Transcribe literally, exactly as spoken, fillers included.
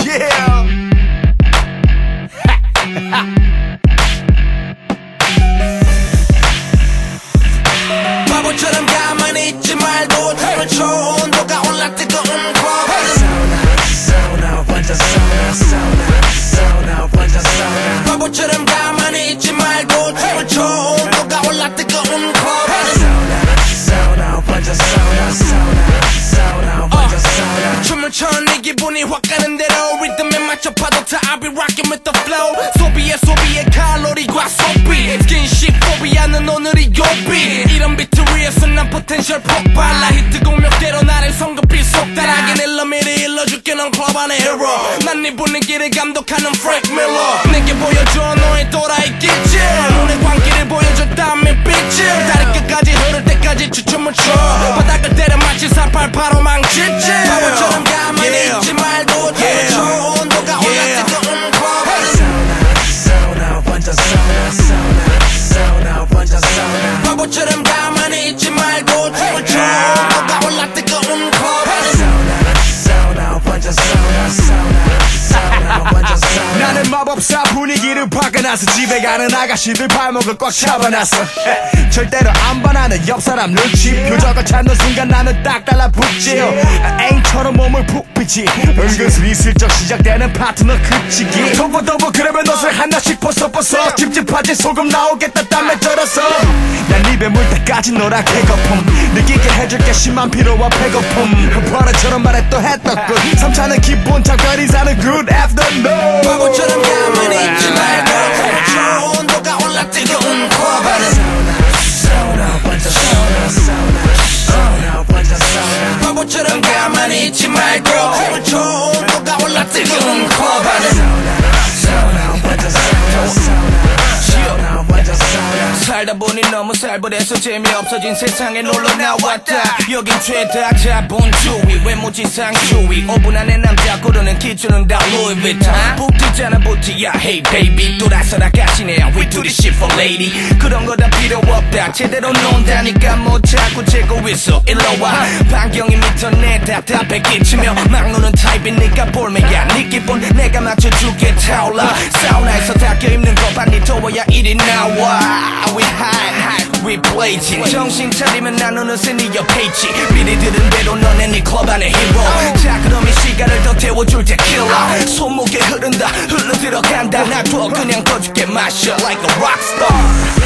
Yeah. 바보처럼 가만히 있지 말고 춤을 춰. 온도가 올라 뜨거운 club. 사우나 사우나 완전 사우나 사우나 사우나 완전 사우나. 바보처럼 가만히 있지 말고 춤을 춰. 온도가 올라 뜨거운 club. 사우나 사우나 완전 사우나 사우나 사우나 완전 사우나. 춤을 춰 네 기분이 확 가는 대로 리듬에 맞춰 파도타 I'll be rocking with the flow. 소비에 소비에 칼로리과 소비 스킨십 포비아는 오늘이 요비. 이런 비트 위에서 난 포텐셜 폭발라. 히트곡 몇 개로 나를 성급히 속달하게 내 미리 일러줄게. 넌 클럽 안의 히로. 난 네 분위기를 감독하는 프랭크 밀러. 내게 보여줘 너의 또라이 기질. 눈의 광기를 보여줬다면 빛을. 다리 끝까지 흐를 때까지 추춤을 춰. 바닥을 때려 마치 사팔팔오 망치질. 바보처럼 가만히 yeah. 있지 말고 춤을 춰. 온도가 올라 뜨거운 club. 사우나 사우나 완전 사우나 사우나 사우나 완전 사우나. 바보처럼 가만히 있지 말고 춤을 춰. 온도가 올라 뜨거운 club. 사우나 사우나 완전 사우나 사우나 사우나 완전 사우나. 나는 마법사 분위기를 바꿔놨어. 집에 가는 아가씨들 발목을 꽉 잡아놨어. 절대로 안 반하는 옆사람 눈치. 표정을 찾는 순간 나는 딱 달라붙지. 앵처럼 몸을 푹 비치. 은근슬이 슬쩍 시작되는 파트너 급지기. 더버더버 그러면 옷을 하나씩 벗어벗어. 찝찝하지 소금 나오겠다 땀에 절어서. 난 입에 물 때까지 노랗 배고픔. 느끼게 해줄게 심한 피로와 배고픔. 버릇처럼 말해 또 했던 끝. 삼차는 기본 작별이 사는 good afternoon. 바보처럼 가만히 있지 말고 춤을 춰. 온도가 올라 뜨거운 club. 사우나 완전 사우나 사우나 사우나 완전 사우나. 바보처럼 가만히 있지 말고 춤을 춰. 온도가 올라 뜨거운 club. 사우나 사우나 완전 사우나 사우나 완전 사우나. 살다 보니 너무 살벌해서 재미없어진 세상에 놀러 나왔다. 여긴 죄다 자본주의 외모지상주의. 오 분 안에 남자 고르는 기준은 다 Louis Vuitton. 북티잖아 부티야 hey baby. 돌아서라 가시네 we do this shit for lady. 그런 거 다 필요 없다. 제대로 논다니까 못 자꾸 재고 있어. 일로와 반경이 미터 내 답답해 끼치며 막 노는 타입이니까 볼매야. 네 기분 내가 맞춰줄게 타올라. 사우나에서 닦여 입는 거 반이 더워야 일이 나와. We hide, we blazing. 정신 차리면 난 어느새 네 옆에 있지. 미리 들은 대로 너네 네 클럽 안의 히로. 자 그럼 이 시간을 더 태워줄 테킬라. 손목에 흐른다 흘러 들어간다. 놔둬 그냥 꺼줄게 마셔 like a rockstar.